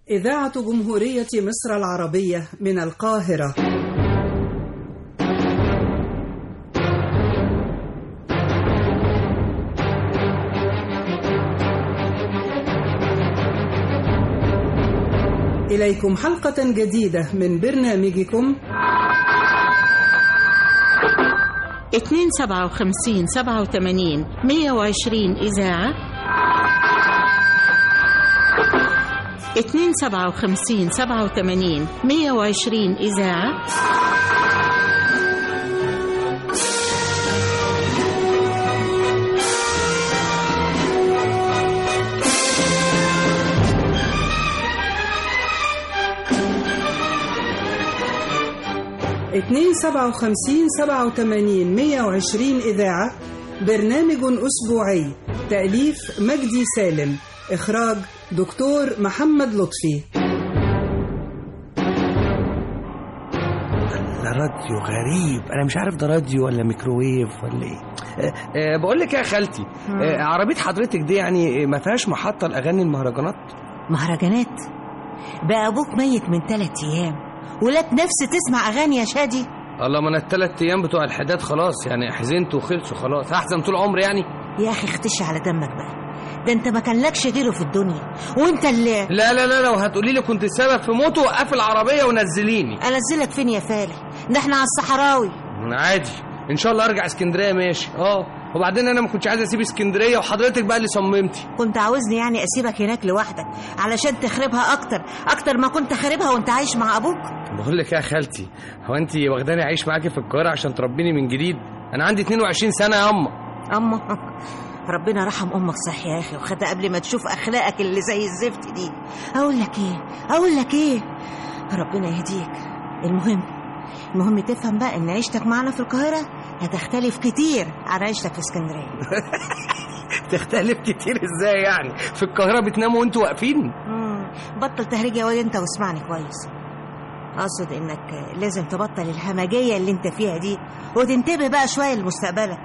إذاعة جمهورية مصر العربية من القاهرة. إليكم حلقة جديدة من برنامجكم 257 87 120 إذاعة 257 87 120 إذاعة. اتنين 57 87 120 إذاعة. برنامج أسبوعي، تأليف مجدي سالم، إخراج دكتور محمد لطفي. ده راديو غريب، أنا مش عارف ده راديو ولا ميكروويف ولا إيه. بقول لك يا خالتي، عربية حضرتك دي يعني ما فيهاش محطة لأغاني المهرجانات؟ مهرجانات؟ بقى أبوك ميت من 3 أيام ولك نفس تسمع أغاني يا شادي؟ الله، ما أنا ال3 أيام بتوع الحداد خلاص يعني حزنت وخلصوا خلاص، هحزن طول عمري يعني؟ يا أخي اختش على دمك بقى، ده انت ما كان لكش غيره في الدنيا وانت اللي لا لو هتقولي لي كنت السبب في موته وقف العربية ونزليني. انزلك فين يا فالح؟ ده احنا على الصحراوي. عادي ان شاء الله ارجع اسكندرية ماشي. وبعدين انا ما كنتش عايز اسيب اسكندرية وحضرتك بقى اللي صممتي. كنت عاوزني يعني اسيبك هناك لوحدك علشان تخربها اكتر ما كنت خاربها وانت عايش مع ابوك؟ بقول لك يا خالتي، هو انت واخداني اعيش معاكي في القاهرة عشان تربيني من جديد؟ انا عندي 22 سنة يا اما ربنا رحم امك صح يا اخي، وخدها قبل ما تشوف اخلاقك اللي زي الزفت دي. اقول لك ايه ربنا يهديك. المهم تفهم بقى ان عيشتك معنا في القاهرة هتختلف كتير عن عيشتك في اسكندرية. تختلف كتير ازاي يعني؟ في القاهرة بتناموا وانتوا واقفين؟ بطل تهريج يا واد انت واسمعني كويس. اقصد انك لازم تبطل الهمجية اللي انت فيها دي وتنتبه بقى شوية لمستقبلك.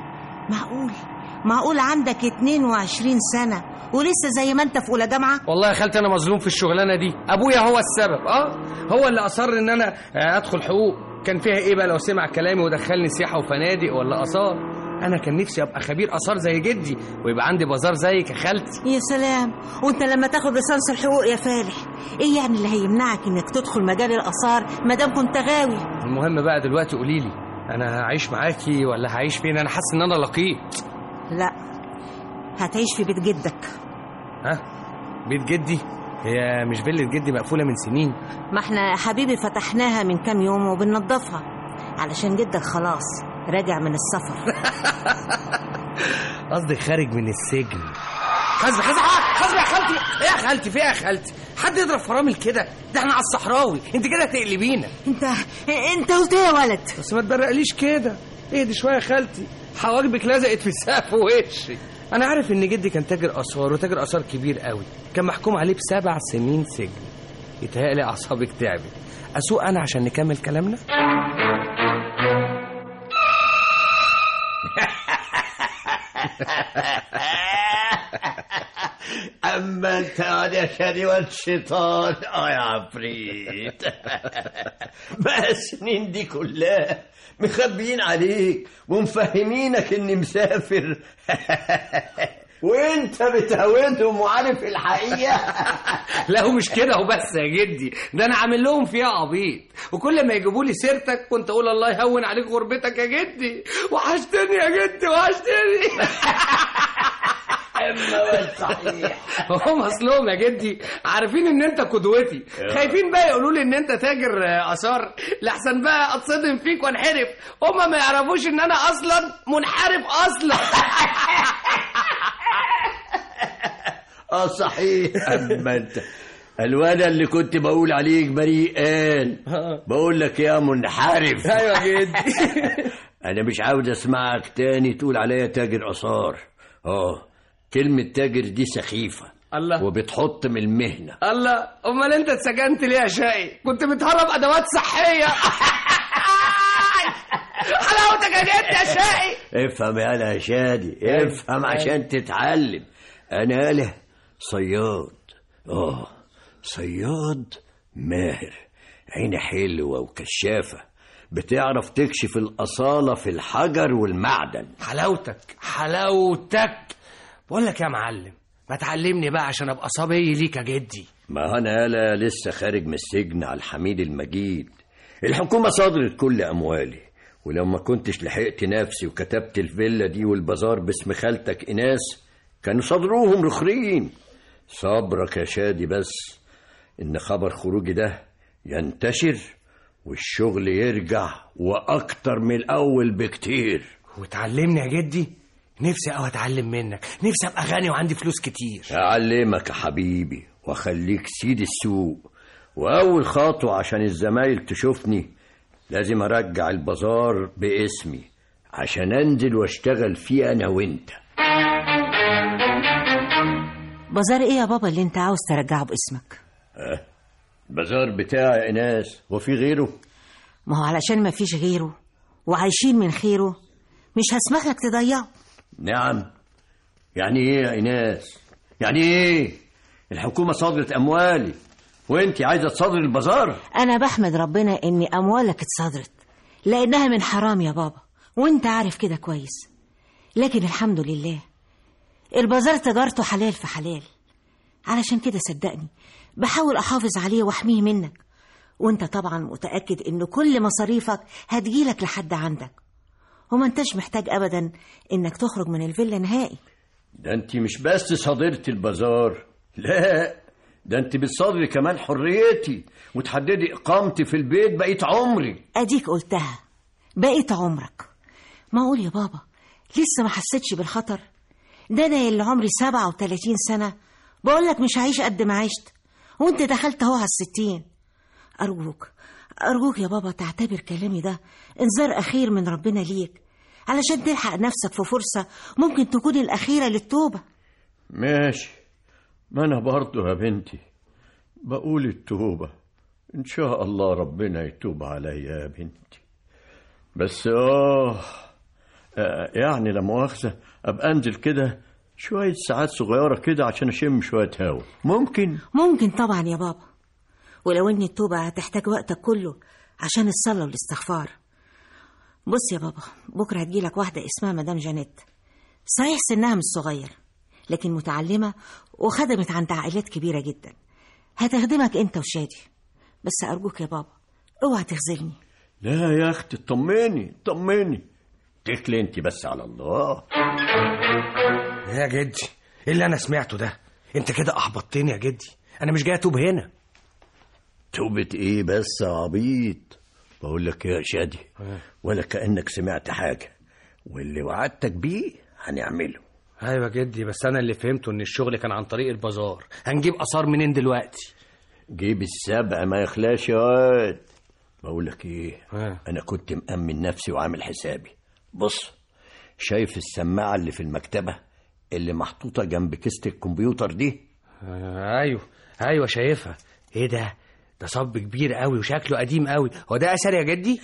معقول عندك 22 سنة ولسه زي ما انت في اولى جامعة؟ والله يا خالتي انا مظلوم في الشغلانة دي، ابويا هو السبب. هو اللي اصر ان انا ادخل حقوق. كان فيها ايه بقى لو سمع كلامي ودخلني سياحة وفنادق ولا آثار؟ انا كان نفسي ابقى خبير آثار زي جدي ويبقى عندي بازار زيك يا خالتي. يا سلام، وانت لما تاخد ليسانس الحقوق يا فالح ايه يعني اللي هيمنعك انك تدخل مجال الآثار ما دام كنت غاوي؟ المهم بقى دلوقتي قوليلي، انا هعيش معاكي ولا هعيش فين؟ انا حاسس ان انا لقيت. لا، هتعيش في بيت جدك. بيت جدي؟ هي مش فيلة جدي مقفولة من سنين؟ ما احنا حبيبي فتحناها من كام يوم وبننضفها علشان جدك خلاص راجع من السفر. قصدي خارج من السجن. حسبي يا خالتي. ايه يا خالتي؟ في ايه يا خالتي؟ حد يضرب فرامل كده؟ ده احنا على الصحراوي، انت كده هتقلبينا. انت قلت ايه يا ولد؟ بس ما تبرقليش كده، اهدي شويه يا خالتي، حواجبك لزقت في سقف وشي. انا عارف ان جدي كان تاجر آثار وتاجر آثار كبير قوي، كان محكوم عليه ب7 سنين سجن. يتهيألي اعصابك تعبت. اسوق انا عشان نكمل كلامنا؟ اما انت يا شادي والشيطان يا عفريت. بقى السنين دي كلها مخبيين عليك ومفهمينك اني مسافر وانت بتهودهم وعارف الحقيقة. لا ومش كده وبس يا جدي، ده انا عامل لهم فيها عبيط، وكل ما يجيبوا لي سيرتك كنت اقول الله يهون عليك غربتك يا جدي، وحشتني يا جدي وحشتني. صحيح. هم اصلهم يا جدي عارفين ان انت قدوتي، خايفين بقى يقولوا لي ان انت تاجر آثار لحسن بقى اتصدم فيك وانحرف. هم ما يعرفوش ان انا اصلا منحرف اصلا. صحيح. اما انت الواد اللي كنت بقول عليك بريء بقول لك يا منحرف. ايوه يا جدي. انا مش عاوز اسمعك تاني تقول عليا تاجر آثار. كلمة تاجر دي سخيفة الله، وبتحط من المهنة. الله، امال انت اتسجنت ليه يا شقي؟ كنت بتهرب ادوات صحية. حلاوتك يا جدي يا شقي. افهم يا شادي، افهم عشان تتعلم. انا صياد صياد ماهر، عيني حلوة وكشافة، بتعرف تكشف الأصالة في الحجر والمعدن. حلاوتك. بقول لك يا معلم، ما تعلمني بقى عشان ابقى صبي ليك يا جدي. ما أنا لسه خارج من السجن على الحميد المجيد. الحكومة صادرت كل أموالي، ولو ما كنتش لحقت نفسي وكتبت الفيلا دي والبازار باسم خالتك إناس كانوا صدروهم رخرين. صبرك يا شادي بس إن خبر خروجي ده ينتشر والشغل يرجع وأكتر من الأول بكتير. وتعلمني يا جدي، نفسي أو أتعلم منك، نفسي أبقى غني وعندي فلوس كتير. أعلمك يا حبيبي وأخليك سيد السوق، وأول خطوة عشان الزمايل تشوفني لازم أرجع البازار باسمي عشان أنزل واشتغل فيه أنا وإنت. بازار إيه يا بابا اللي أنت عاوز ترجعه باسمك؟ البازار بتاعي يا إناس، وفي غيره؟ ما هو علشان ما فيش غيره وعايشين من خيره مش هسمح لك تضيعه. نعم. يعني إيه يا إناس؟ يعني إيه؟ الحكومة صادرت أموالي وإنت عايزة تصادر البازار؟ أنا بحمد ربنا إن أموالك اتصادرت لأنها من حرام يا بابا، وإنت عارف كده كويس. لكن الحمد لله البازار تجارته حلال في حلال، علشان كده صدقني بحاول أحافظ عليه وأحميه منك، وإنت طبعا متأكد إن كل مصاريفك هتجيلك لحد عندك، وما انتش محتاج أبدا إنك تخرج من الفيلا نهائي. ده أنت مش بس صادرت البازار، لا ده أنت بتصادري كمان حريتي وتحددي إقامتي في البيت بقيت عمري. أديك قلتها بقيت عمرك. معقول يا بابا لسه ما حسيتش بالخطر ده؟ أنا اللي عمري 37 سنة بقولك مش هعيش قد ما عشت، وانت دخلت اهو على 60. أرجوك يا بابا تعتبر كلامي ده انذار أخير من ربنا ليك، علشان تلحق نفسك في فرصة ممكن تكون الأخيرة للتوبة. ماشي، ما أنا برضو يا بنتي بقول التوبة إن شاء الله ربنا يتوب عليا يا بنتي. بس يعني لا مؤاخذة أبقى أنزل كده شوية ساعات صغيرة كده عشان أشم شوية هوا، ممكن طبعا يا بابا، ولو إن التوبة هتحتاج وقتك كله عشان الصلاة والاستغفار. بص يا بابا، بكرة هتجيلك واحدة اسمها مدام جانيت، صحيح سنها مش صغير لكن متعلمة وخدمت عند عائلات كبيرة جدا، هتخدمك انت وشادي. بس أرجوك يا بابا اوعى تخذلني. لا يا أختي طمني تكلي انت بس على الله. يا جدي ايه اللي انا سمعته ده؟ انت كده احبطتني يا جدي، انا مش جاي اتوب هنا. توبة ايه بس يا عبيط؟ بقول لك يا شادي ولا كأنك سمعت حاجة، واللي وعدتك بيه هنعمله. ايوه يا جدي، بس انا اللي فهمته ان الشغل كان عن طريق البازار. هنجيب اثار منين دلوقتي؟ جيب السبع ما يخلاش يا واد. بقول لك ايه، انا كنت مأمن نفسي وعامل حسابي. بص، شايف السماعة اللي في المكتبة اللي محطوطة جنب كيسة الكمبيوتر دي؟ ايوه شايفها. ايه ده صب كبير قوي وشكله قديم قوي، هو ده اثر يا جدي؟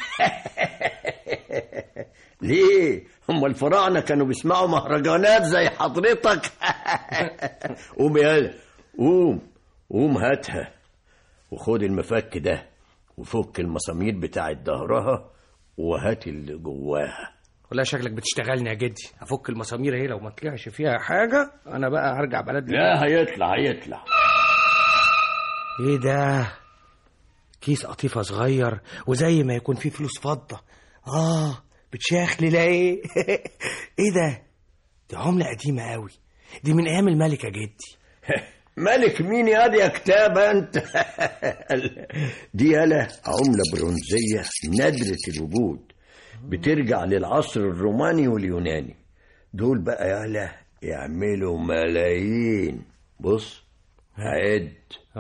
ليه؟ هم الفراعنة كانوا بيسمعوا مهرجانات زي حضرتك؟ قوم يالا قوم هاتها وخد المفك ده وفك المسامير بتاعت ظهرها وهات اللي جواها. ولا شكلك بتشتغلني يا جدي. افك المسامير اهي، لو ما طلعش فيها حاجة انا بقى هرجع بلدي. لا هيطلع. ايه ده؟ كيس قطيفة صغير وزي ما يكون فيه فلوس فضة. بتشاخلي لا ايه؟ ايه ده؟ دي عملة قديمة قوي، دي من ايام الملك يا جدي. ملك مين يا دي يا كتابة انت؟ دي يالا عملة برونزية نادرة الوجود، بترجع للعصر الروماني واليوناني. دول بقى يالا يعملوا ملايين. بص هعد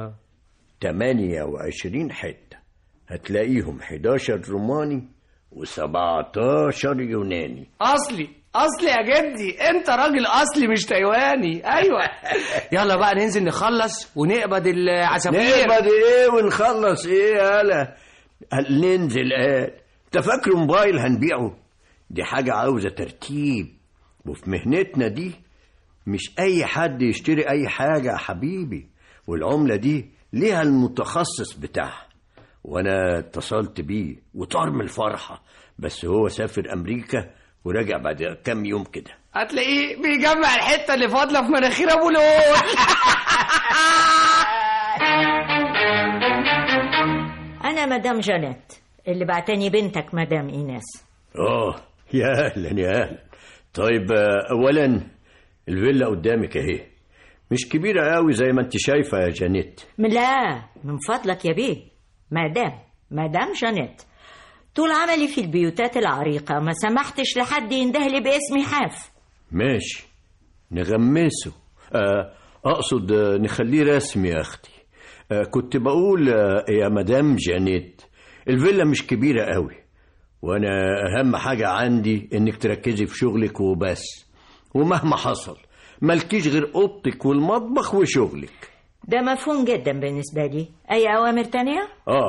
28 حتة، هتلاقيهم 11 روماني و17 يوناني. اصلي يا جدي، انت راجل اصلي مش تايواني. ايوه. يلا بقى ننزل نخلص ونقبض العصافير. نقبض ايه ونخلص ايه يالا؟ ننزل انت فاكر موبايل هنبيعه؟ دي حاجة عاوزة ترتيب، وفي مهنتنا دي مش اي حد يشتري اي حاجة يا حبيبي، والعملة دي ليها المتخصص بتاعها، وانا اتصلت بيه وطار من الفرحة، بس هو سافر امريكا وراجع بعد كام يوم كده. هتلاقيه بيجمع الحتة اللي فاضلة في مناخير ابو لول. انا مدام جانيت اللي بعتني بنتك مدام ايناس. يا اهلا يا اهلا. طيب اولا الفيلا قدامك اهي، مش كبيرة قوي زي ما انت شايفة يا جانيت. لا من فضلك يا بيه، مدام جانيت. طول عملي في البيوتات العريقة ما سمحتش لحد يندهلي باسمي حاف. ماشي نغمسه، اقصد نخليه رسمي يا اختي. كنت بقول يا مدام جانيت، الفيلا مش كبيرة قوي، وانا اهم حاجة عندي انك تركزي في شغلك وبس، ومهما حصل مالكيش غير اوضتك والمطبخ وشغلك. ده مفهوم جدا بالنسبة لي. اي اوامر تانية؟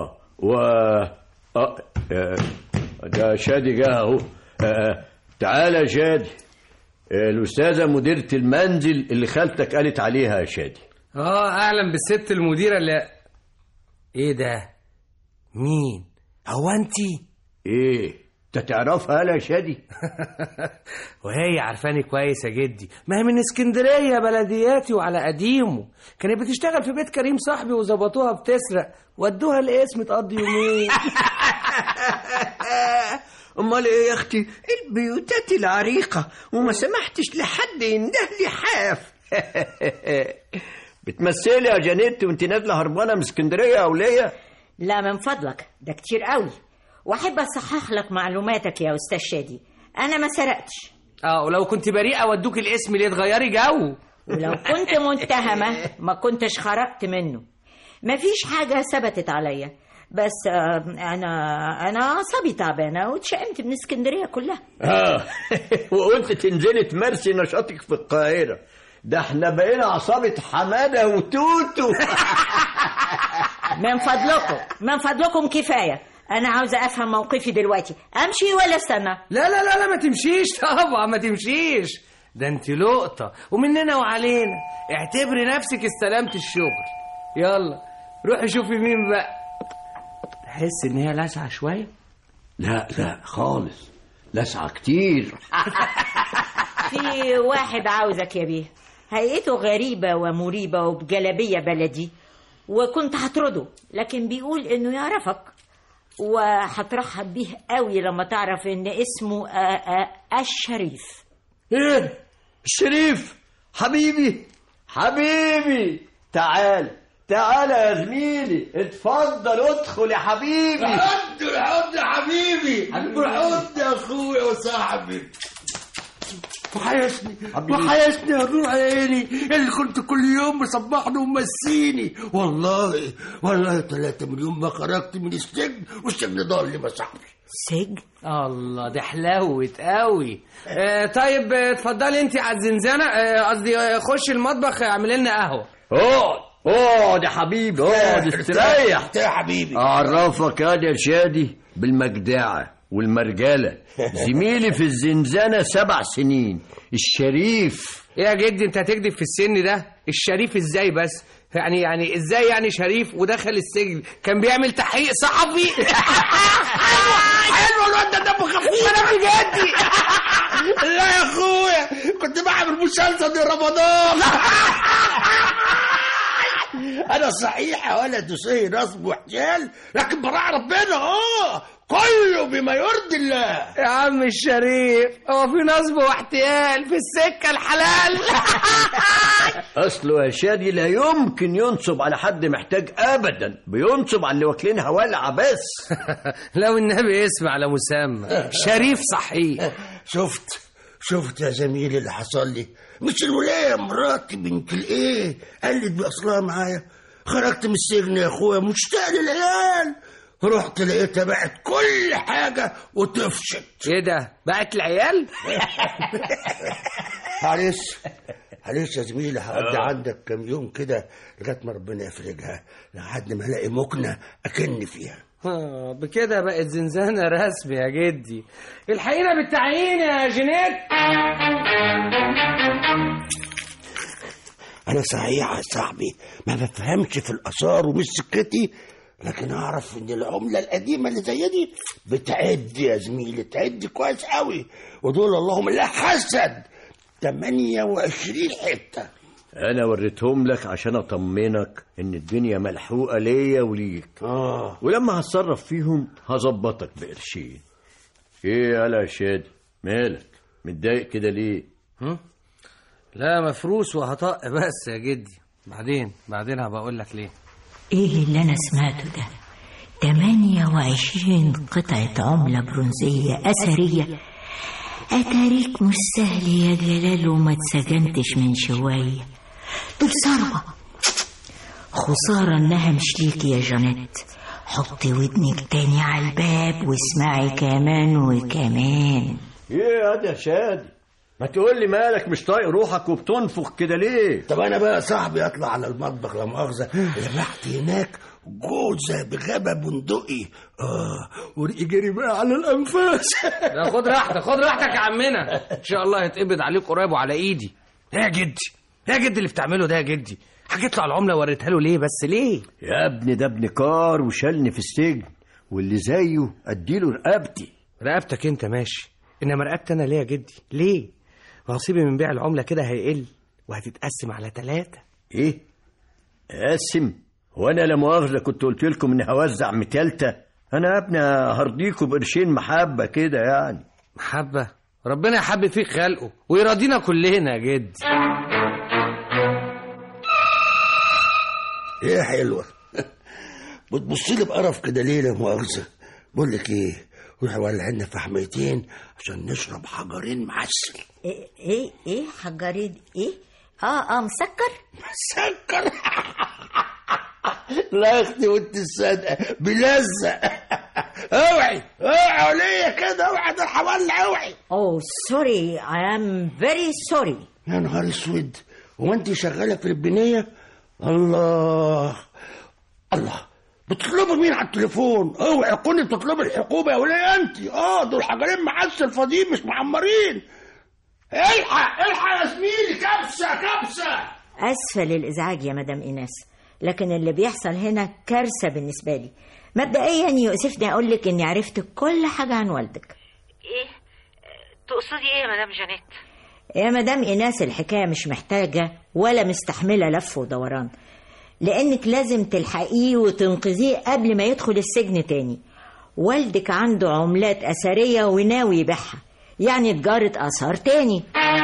ده شادي جه اهو. تعالى يا شادي، الاستاذة مديرة المنزل اللي خالتك قالت عليها يا شادي. اهلا بالست المديرة اللي... ايه ده؟ مين؟ هو انتي؟ ايه انت تعرفها يا شادي؟ وهي عارفاني كويس يا جدي، ما هي من اسكندرية بلدياتي وعلى قديمه. كانت بتشتغل في بيت كريم صاحبي وظبطوها بتسرق، ودوها القسم تقضي يومين. امال ايه يا اختي؟ البيوتات العريقة وما سمحتش لحد يندهلي حاف. بتمثلي يا جانيت وانت نازله هربانه من اسكندريه يا وليه؟ لا من فضلك، ده كتير قوي، واحب اصحح لك معلوماتك يا استاذ شادي. انا ما سرقتش. ولو كنت بريئه ودوك الاسم ليه تغيري جو؟ ولو كنت متهمه ما كنتش خرجت منه. مفيش حاجه ثبتت عليا، بس انا اعصابي تعبانه واتشقمت من اسكندريه كلها. وقلت تنزلي تمارسي نشاطك في القاهره، ده احنا بقينا عصابة حمادة وتوتو. من فضلكم كفاية. أنا عاوزة أفهم موقفي دلوقتي، أمشي ولا استنى؟ لا ما تمشيش طبعا، ما تمشيش. ده انت لقطة ومننا وعلينا، اعتبري نفسك استلمت الشغل. يلا روحي شوفي مين بقى. تحس ان هي لاسعة شوية؟ لا خالص، لاسعة كتير. في واحد عاوزك يا بيه، هيئته غريبة ومريبة وبجلبية بلدي، وكنت هطرده، لكن بيقول انه يعرفك وهترحب بيه قوي لما تعرف ان اسمه الشريف. ايه الشريف؟ حبيبي تعال يا زميلي، اتفضل ادخل يا حبيبي. حد يا حبيبي، حد يا اخويا وصاحبي. وحيشني يا روح عيني اللي كنت كل يوم مصبحني ومسيني. والله 3 مليون ما خرجت من السجن، والسجن ضل يا صاحبي. سجن؟ الله ده حلاوت قوي. طيب اتفضلي انت على الزنزانه، قصدي خش المطبخ اعمل لنا قهوه. اقعد يا حبيبي، اقعد استريح يا حبيبي. اعرفك يا شادي بالمجدعه والمرجله، زميلي في الزنزانه 7 سنين، الشريف. ايه يا جدي انت هتكذب في السن ده؟ الشريف ازاي بس؟ يعني ازاي يعني شريف ودخل السجن؟ كان بيعمل تحقيق صحفي. حلو الواد ده، دمه خفيف. انا بجدي. لا يا اخويا، كنت بعمل مسلسل رمضان. انا صحيح يا ولد وصي نصب واحتيال، لكن براء ربنا كله بما يرضي الله. يا عم الشريف، هو في نصب واحتيال في السكه الحلال؟ اصله يا شادي لا يمكن ينصب على حد محتاج ابدا، بينصب على اللي واكلينها ولعه بس. لو النبي اسم على مسمى شريف صحيح. شفت يا زميلي اللي حصل لي؟ مش الولايه مراتي بنت الايه قالت باصلها معايا، خرجت من السجن يا اخويا مشتاق للعيال، رحت لقيتها باعت كل حاجه وطفشت. ايه ده؟ باعت العيال؟ معلش يا زميلي، هقضي عندك كام يوم كده لغايه ما ربنا يفرجها، لحد ما الاقي مكنه اكن فيها. بكده بقت زنزانة رسمي يا جدي. الحقيقة بالتعيين يا جنيت. انا صحيح يا صاحبي ما بفهمش في الاثار ومش سكتي، لكن اعرف ان العمله القديمه اللي زي دي بتعد يا زميلي، تعد كويس قوي، ودول اللهم لا حسد 28 حته. انا وريتهم لك عشان اطمنك ان الدنيا ملحوقه ليا وليك. ولما هتصرف فيهم هظبطك بقرشين. ايه يالا يا شادي، مالك متضايق كده ليه؟ لا مفروس وهطق بس يا جدي، بعدين هبقى اقول لك ليه. ايه اللي انا سمعته ده؟ 28 قطعة عملة برونزية أثرية. أتاريك مش سهل يا جلال وما اتسجنتش من شوية. دول ثروة. خسارة انها مش ليكي يا جانيت. حطي ودنك تاني على الباب واسمعي كمان وكمان. ايه يا شادي، ما تقول لي مالك مش طايق روحك وبتنفخ كده ليه؟ طب انا بقى صاحبي اطلع على المطبخ لا مؤاخذه، رحت هناك جوزه بغابه بندقي ورقي جري بقى على الانفاس. لا خد راحتك يا عمنا، ان شاء الله هيتقبض عليك قريب وعلى ايدي. يا جدي اللي بتعمله ده يا جدي، حكيت له على العمله وريتها له ليه بس ليه؟ يا ابني ده ابن كار وشالني في السجن، واللي زيه اديله رقبتي. رقبتك انت ماشي، انما رقبتي انا ليه يا جدي؟ ليه؟ نصيبي من بيع العمله كده هيقل وهتتقسم على 3. ايه اقسم؟ وانا لا مؤاخذه كنت قلت لكم اني هوزع متالتة؟ انا يا ابني هرضيكم بقرشين محبه كده يعني. محبه؟ ربنا يحب فيك خلقه ويراضينا كلنا يا جدي. ايه حلوه بتبص لي بقرف كده ليه لا مؤاخذه؟ بقول لك ايه، روح ولع لنا فحميتين عشان نشرب حجرين معسل. ايه حجرين ايه؟ مسكر لا يا اختي وانت الصادقه بلزق. اوعي ليا كده، اوعي ده الحولع، اوعي. سوري I am very sorry. يا نهار اسود، هو انت شغاله في البنيه؟ الله بتطلبوا مين على التليفون؟ اوعي تكوني بتطلبي الحكومه يا وليه انت. دول حجرين معسل فاضيين مش معمرين. الحق يا زميلي، كبسه. اسفه للازعاج يا مدام ايناس، لكن اللي بيحصل هنا كارثه بالنسبه لي. مبدئيا يؤسفني اقول لك اني عرفت كل حاجه عن والدك. ايه تقصدي ايه يا مدام جانيت؟ يا مدام ايناس الحكايه مش محتاجه ولا مستحمله لف ودوران، لانك لازم تلحقيه وتنقذيه قبل ما يدخل السجن تاني. والدك عنده عملات اثريه وناوي يبيعها، يعني تجاره اثار تاني.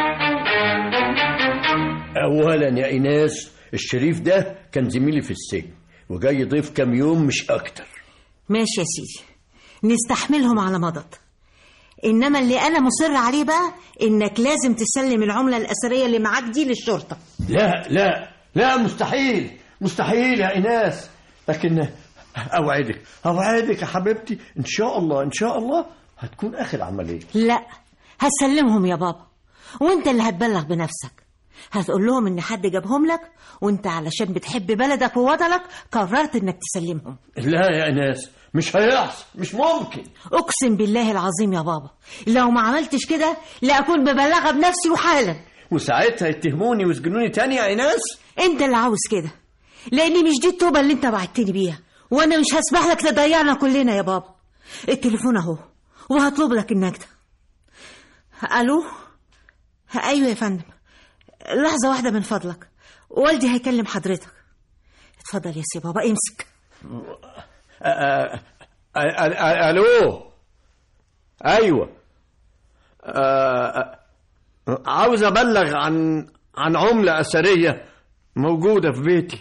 اولا يا ايناس، الشريف ده كان زميلي في السجن وجاي ضيف كام يوم مش اكتر. ماشي يا سيدي، نستحملهم على مضض، انما اللي انا مصر عليه بقى انك لازم تسلم العمله الاثريه اللي معاك دي للشرطه. لا مستحيل يا ايناس، لكن اوعدك يا حبيبتي ان شاء الله هتكون اخر عمليه. لا هسلمهم يا بابا، وانت اللي هتبلغ بنفسك. هتقول لهم ان حد جابهم لك، وانت علشان بتحب بلدك ووطنك قررت انك تسلمهم. لا يا ايناس، مش هيحصل، مش ممكن. اقسم بالله العظيم يا بابا لو ما عملتش كده لا اكون ببلغها بنفسي وحالا. وساعتها يتهموني ويسجنوني تاني يا ايناس؟ انت اللي عاوز كده، لاني مش دي التوبه اللي انت بعتني بيها، وانا مش هسمح لك تضيعنا كلنا يا بابا. التليفون اهو وهطلب لك النجدة. الو؟ ايوه يا فندم، لحظه واحده من فضلك، والدي هيكلم حضرتك. اتفضل يا سي بابا، امسك. الو؟ ايوه، عاوز ابلغ عن عمله اثريه موجوده في بيتي.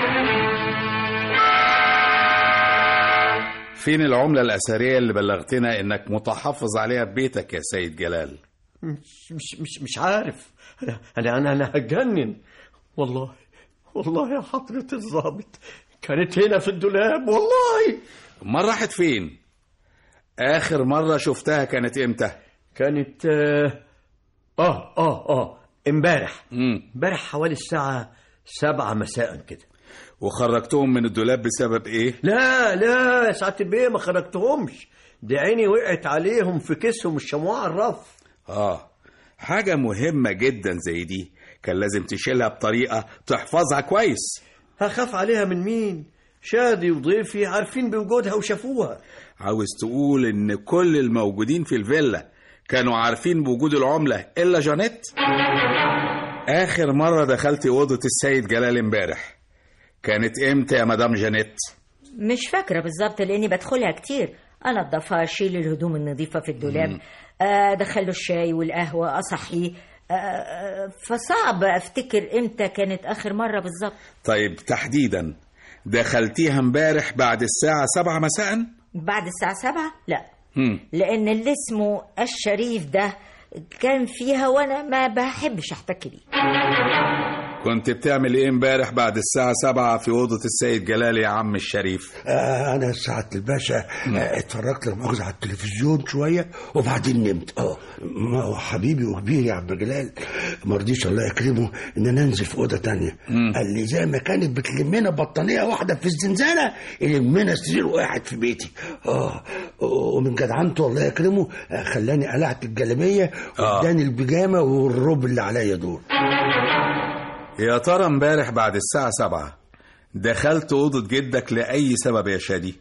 فين العملة الأثرية اللي بلغتنا إنك متحفظ عليها في بيتك يا سيد جلال؟ مش عارف. أنا هتجنن والله يا حضرة الضابط، كانت هنا في الدولاب والله. ما راحت فين؟ آخر مرة شفتها كانت إمتى؟ كانت امبارح حوالي الساعة 7 مساء كده. وخرجتهم من الدولاب بسبب ايه؟ لا يا سعادة البيه، ما خرجتهمش، دي عيني وقعت عليهم في كيسهم الشموع على الرف. حاجة مهمة جدا زي دي كان لازم تشيلها بطريقة تحفظها كويس. هخاف عليها من مين؟ شادي وضيفي عارفين بوجودها وشافوها. عاوز تقول إن كل الموجودين في الفيلا كانوا عارفين بوجود العملة إلا جانيت؟ آخر مرة دخلت أوضة السيد جلال امبارح كانت إمتى يا مدام جانيت؟ مش فاكرة بالظبط لأني بدخلها كتير. أنضفها، أشيل الهدوم النظيفة في الدولاب، أدخله الشاي والقهوة، أصحيه، فصعب أفتكر إمتى كانت آخر مرة بالظبط. طيب تحديدا دخلتيها امبارح بعد الساعة 7 مساء؟ بعد الساعة 7؟ لا، لأن اللي اسمه الشريف ده كان فيها وأنا ما بحبش أحتكي بيه. كنت بتعمل ايه امبارح بعد الساعة 7 في أوضة السيد جلال يا عم الشريف؟ أنا سعادة الباشا اتفرجت لمؤاخذة على التلفزيون شوية وبعدين نمت. ما هو حبيبي وكبير يا عم جلال مرضيش الله يكرمه إن أنا أنزل في أوضة تانية. قال لي زي ما كانت بتلمنا بطانية واحدة في الزنزانة يلمنا سرير واحد في بيتي. ومن جدعنته الله يكرمه خلاني قلعت الجلابية واداني البيجامة والروب اللي عليا دول. يا ترى امبارح بعد الساعة 7 دخلت أوضة جدك لأي سبب يا شادي؟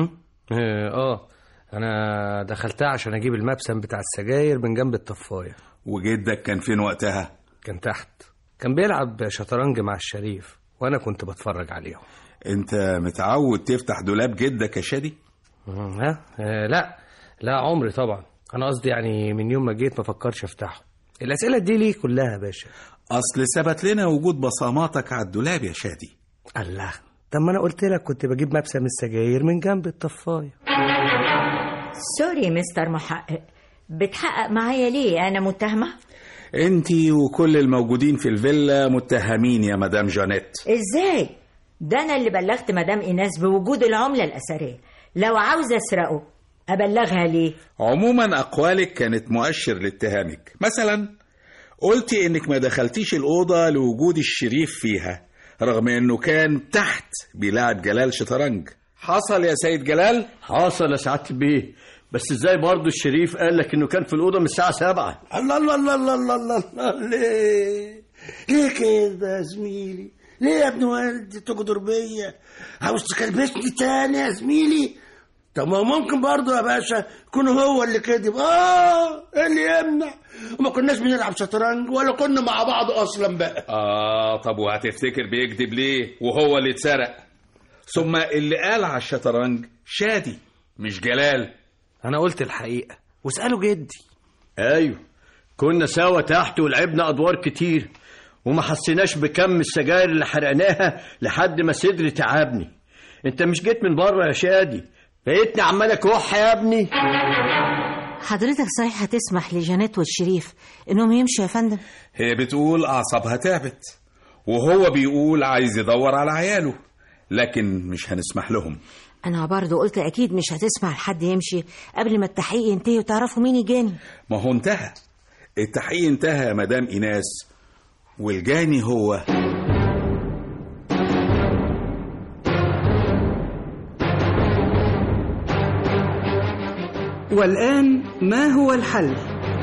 أنا دخلتها عشان أجيب المبسم بتاع السجاير من جنب الطفاية. وجدك كان فين وقتها؟ كان تحت، كان بيلعب شطرنج مع الشريف وأنا كنت بتفرج عليهم. أنت متعود تفتح دولاب جدك يا شادي؟ لا عمري طبعا. أنا قصدي يعني من يوم ما جيت ما فكرش أفتحه. الأسئلة دي ليه كلها يا باشا؟ أصل ثبت لنا وجود بصماتك على الدولاب يا شادي. الله، طب ما أنا قلت لك كنت بجيب مبسم السجاير من جنب الطفاية. سوري مستر محقق، بتحقق معايا ليه؟ أنا متهمة؟ أنتي وكل الموجودين في الفيلا متهمين يا مدام جانيت. إزاي؟ ده أنا اللي بلغت مدام إيناس بوجود العملة الأثرية. لو عاوزة أسرقه أبلغها ليه؟ عموما أقوالك كانت مؤشر لاتهامك. مثلا قلتي إنك ما دخلتيش الأوضة لوجود الشريف فيها رغم إنه كان تحت بيلعب جلال شطرنج. حصل يا سيد جلال؟ حصل يا سعادة البيه، بس ازاي برضو الشريف قال لك انه كان في الأوضة من الساعة 7؟ الله الله الله الله الله الله. ليه كده يا زميلي؟ ليه يا ابن والدي تقدر بيا؟ عاوز تكلبشني تاني يا زميلي؟ طب ما ممكن برضو يا باشا يكون هو اللي كذب. ايه اللي يمنع؟ وما كناش بنلعب شطرنج ولا كنا مع بعض اصلا بقى. طب وهتفتكر بيكذب ليه وهو اللي اتسرق؟ ثم اللي قال على الشطرنج شادي مش جلال. أنا قلت الحقيقة واسأله جدي. ايوه كنا سوا تحت ولعبنا أدوار كتير وما حسيناش بكم السجاير اللي حرقناها لحد ما صدري تعبني. انت مش جيت من بره يا شادي؟ لقيتني عمالة كح يا ابني. حضرتك صحيح هتسمح لجانيت والشريف انهم يمشوا يا فندم؟ هي بتقول اعصابها تعبت وهو بيقول عايز يدور على عياله، لكن مش هنسمح لهم. انا برضو قلت اكيد مش هتسمح لحد يمشي قبل ما التحقيق ينتهي وتعرفوا مين الجاني. ما هو انتهى التحقيق، انتهى يا مدام ايناس، والجاني هو والآن ما هو الحل؟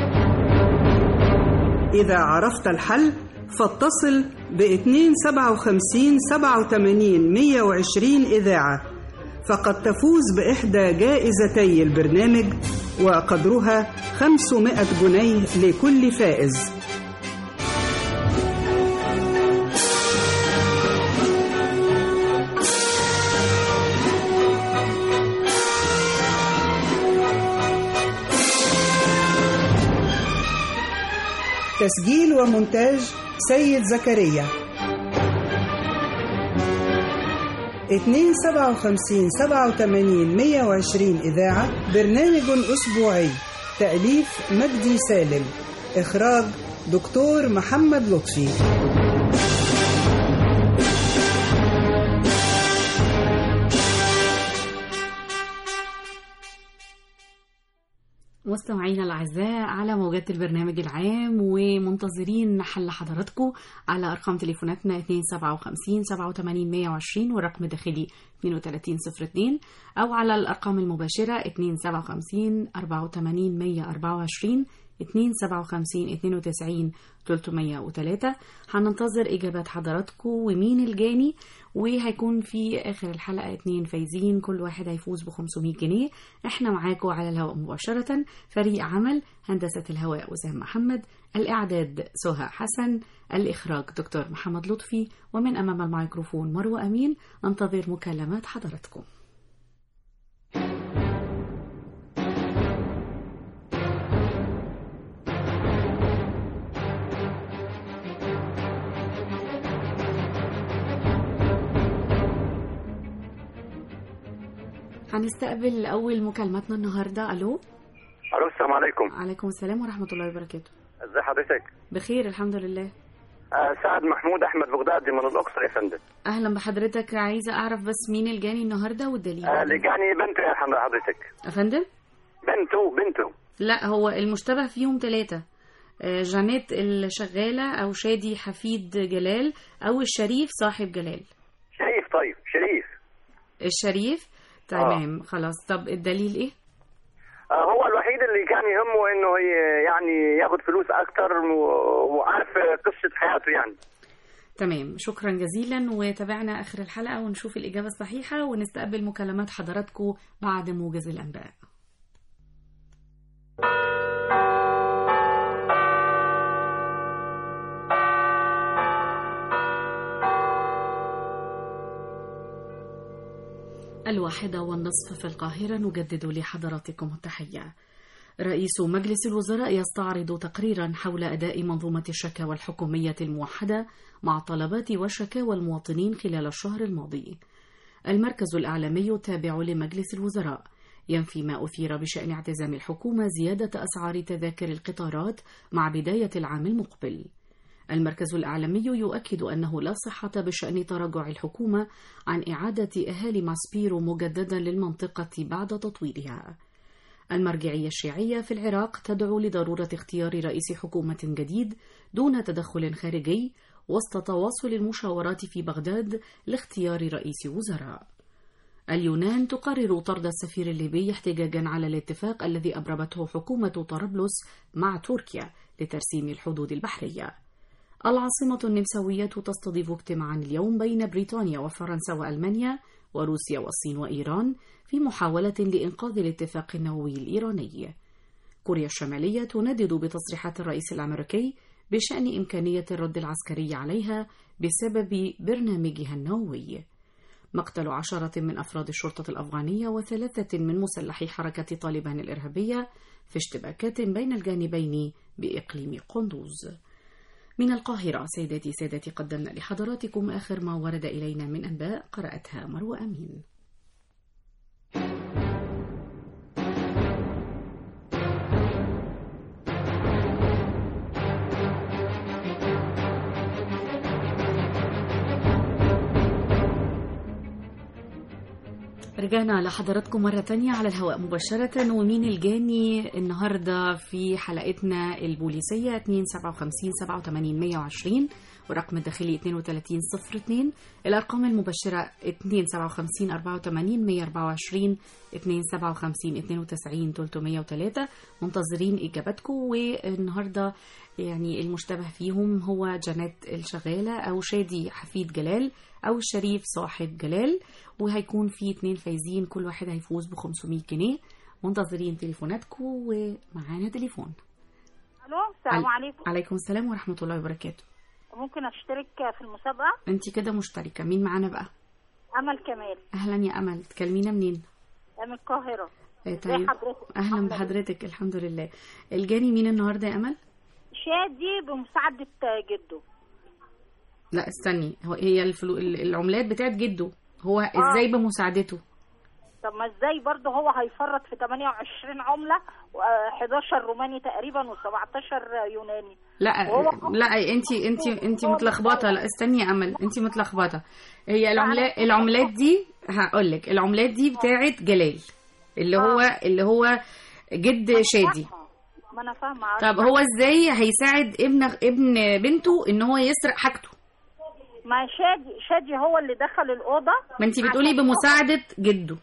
إذا عرفت الحل فاتصل ب257 87 120 إذاعة، فقد تفوز بإحدى جائزتي البرنامج وقدرها 500 جنيه لكل فائز. تسجيل ومونتاج سيد زكريا. 257 87 120 إذاعة، برنامج أسبوعي، تأليف مجدي سالم، إخراج دكتور محمد لطفي. مستمعينا الأعزاء على موجات البرنامج العام، ومنتظرين حل حضراتكم على أرقام تليفوناتنا 257 87 120 والرقم الداخلي 3202، أو على الأرقام المباشرة 257 84 124 257 92 303. هننتظر إجابات حضراتكم ومين الجاني، وهيكون في آخر الحلقة 2 فايزين، كل واحد هيفوز ب500 جنيه. احنا معاكم على الهواء مباشرة. فريق عمل هندسة الهواء وسام محمد، الإعداد سهى حسن، الإخراج دكتور محمد لطفي، ومن أمام الميكروفون مروة أمين. انتظر مكالمات حضراتكم. هنستقبل أول مكالمتنا النهاردة. ألو. الو، السلام عليكم. عليكم السلام ورحمة الله وبركاته. ازي حضرتك؟ بخير الحمد لله. سعد محمود احمد بغدادي من الاقصر يا فندم. اهلا بحضرتك. عايزه اعرف بس مين الجاني النهارده والدليل. الجاني بنته يا حضرتك. افندم؟ بنته. لا، هو المشتبه فيهم 3: جانيت الشغاله، او شادي حفيد جلال، او الشريف صاحب جلال. شريف. طيب الشريف. تمام. خلاص. طب الدليل ايه؟ هو الوحيد اللي كان يهمه انه يعني ياخد فلوس اكتر وعارف قصة حياته يعني. تمام، شكرا جزيلا. وتابعنا اخر الحلقة ونشوف الاجابة الصحيحة، ونستقبل مكالمات حضراتكم بعد موجز الانباء. الواحدة والنصف في القاهرة، نجدد لحضراتكم التحية. رئيس مجلس الوزراء يستعرض تقريرا حول أداء منظومة الشكاوى الحكومية الموحدة مع طلبات وشكاوى المواطنين خلال الشهر الماضي. المركز الإعلامي التابع لمجلس الوزراء ينفي ما أثير بشأن اعتزام الحكومة زيادة أسعار تذاكر القطارات مع بداية العام المقبل. المركز الإعلامي يؤكد أنه لا صحة بشأن تراجع الحكومة عن إعادة أهالي ماسبيرو مجددا للمنطقة بعد تطويرها. المرجعية الشيعية في العراق تدعو لضرورة اختيار رئيس حكومة جديد دون تدخل خارجي وسط تواصل المشاورات في بغداد لاختيار رئيس وزراء. اليونان تقرر طرد السفير الليبي احتجاجا على الاتفاق الذي أبرمته حكومة طرابلس مع تركيا لترسيم الحدود البحرية. العاصمة النمساوية تستضيف اجتماعا اليوم بين بريطانيا وفرنسا وألمانيا وروسيا والصين وإيران في محاولة لإنقاذ الاتفاق النووي الإيراني. كوريا الشمالية تندد بتصريحات الرئيس الأمريكي بشأن إمكانية الرد العسكري عليها بسبب برنامجها النووي. مقتل 10 من أفراد الشرطة الأفغانية و3 من مسلحي حركة طالبان الإرهابية في اشتباكات بين الجانبين بإقليم قندوز. من القاهرة، سيداتي سادتي، قدمنا لحضراتكم آخر ما ورد إلينا من أنباء، قرأتها مروة أمين. رجعنا لحضراتكم مرة تانية على الهواء مباشرة. ومين الجاني النهاردة في حلقتنا البوليسية؟ 257 87 120 ورقم الداخلي 3202. الأرقام المباشرة 257 84 124 257 92 303. منتظرين إجابتكم. والنهاردة يعني المشتبه فيهم هو جانيت الشغالة، أو شادي حفيد جلال، أو الشريف صاحب جلال. وهيكون في 2 فايزين، كل واحد هيفوز ب500 جنيه. منتظرين تليفوناتكم، ومعانا تليفون. الو، السلام عليكم. عليكم السلام ورحمة الله وبركاته. ممكن اشترك في المسابقة؟ انت كده مشتركة. مين معانا بقى؟ امل كمال. اهلا يا امل، تكلمينا منين؟ من القاهرة. طيب، اهلا بحضرتك. الحمد لله. الجاني مين النهارده يا امل؟ شادي بمساعدة جده. لا استني، هي العملات بتاعت جده، هو ازاي بمساعدته؟ طب ما ازاي برضه هو هيفرط في 28 عملة و11 روماني تقريبا و17 يوناني. لا انت متلخبطه. لا استني يا امل، انت متلخبطه. هي العملات دي هقول لك، العملات دي بتاعت جلال اللي هو جد شادي. ما انا فاهمه. طب هو ازاي هيساعد ابن بنته ان هو يسرق حاجته؟ ما شادي هو اللي دخل الاوضه. ما انت بتقولي بمساعده جده.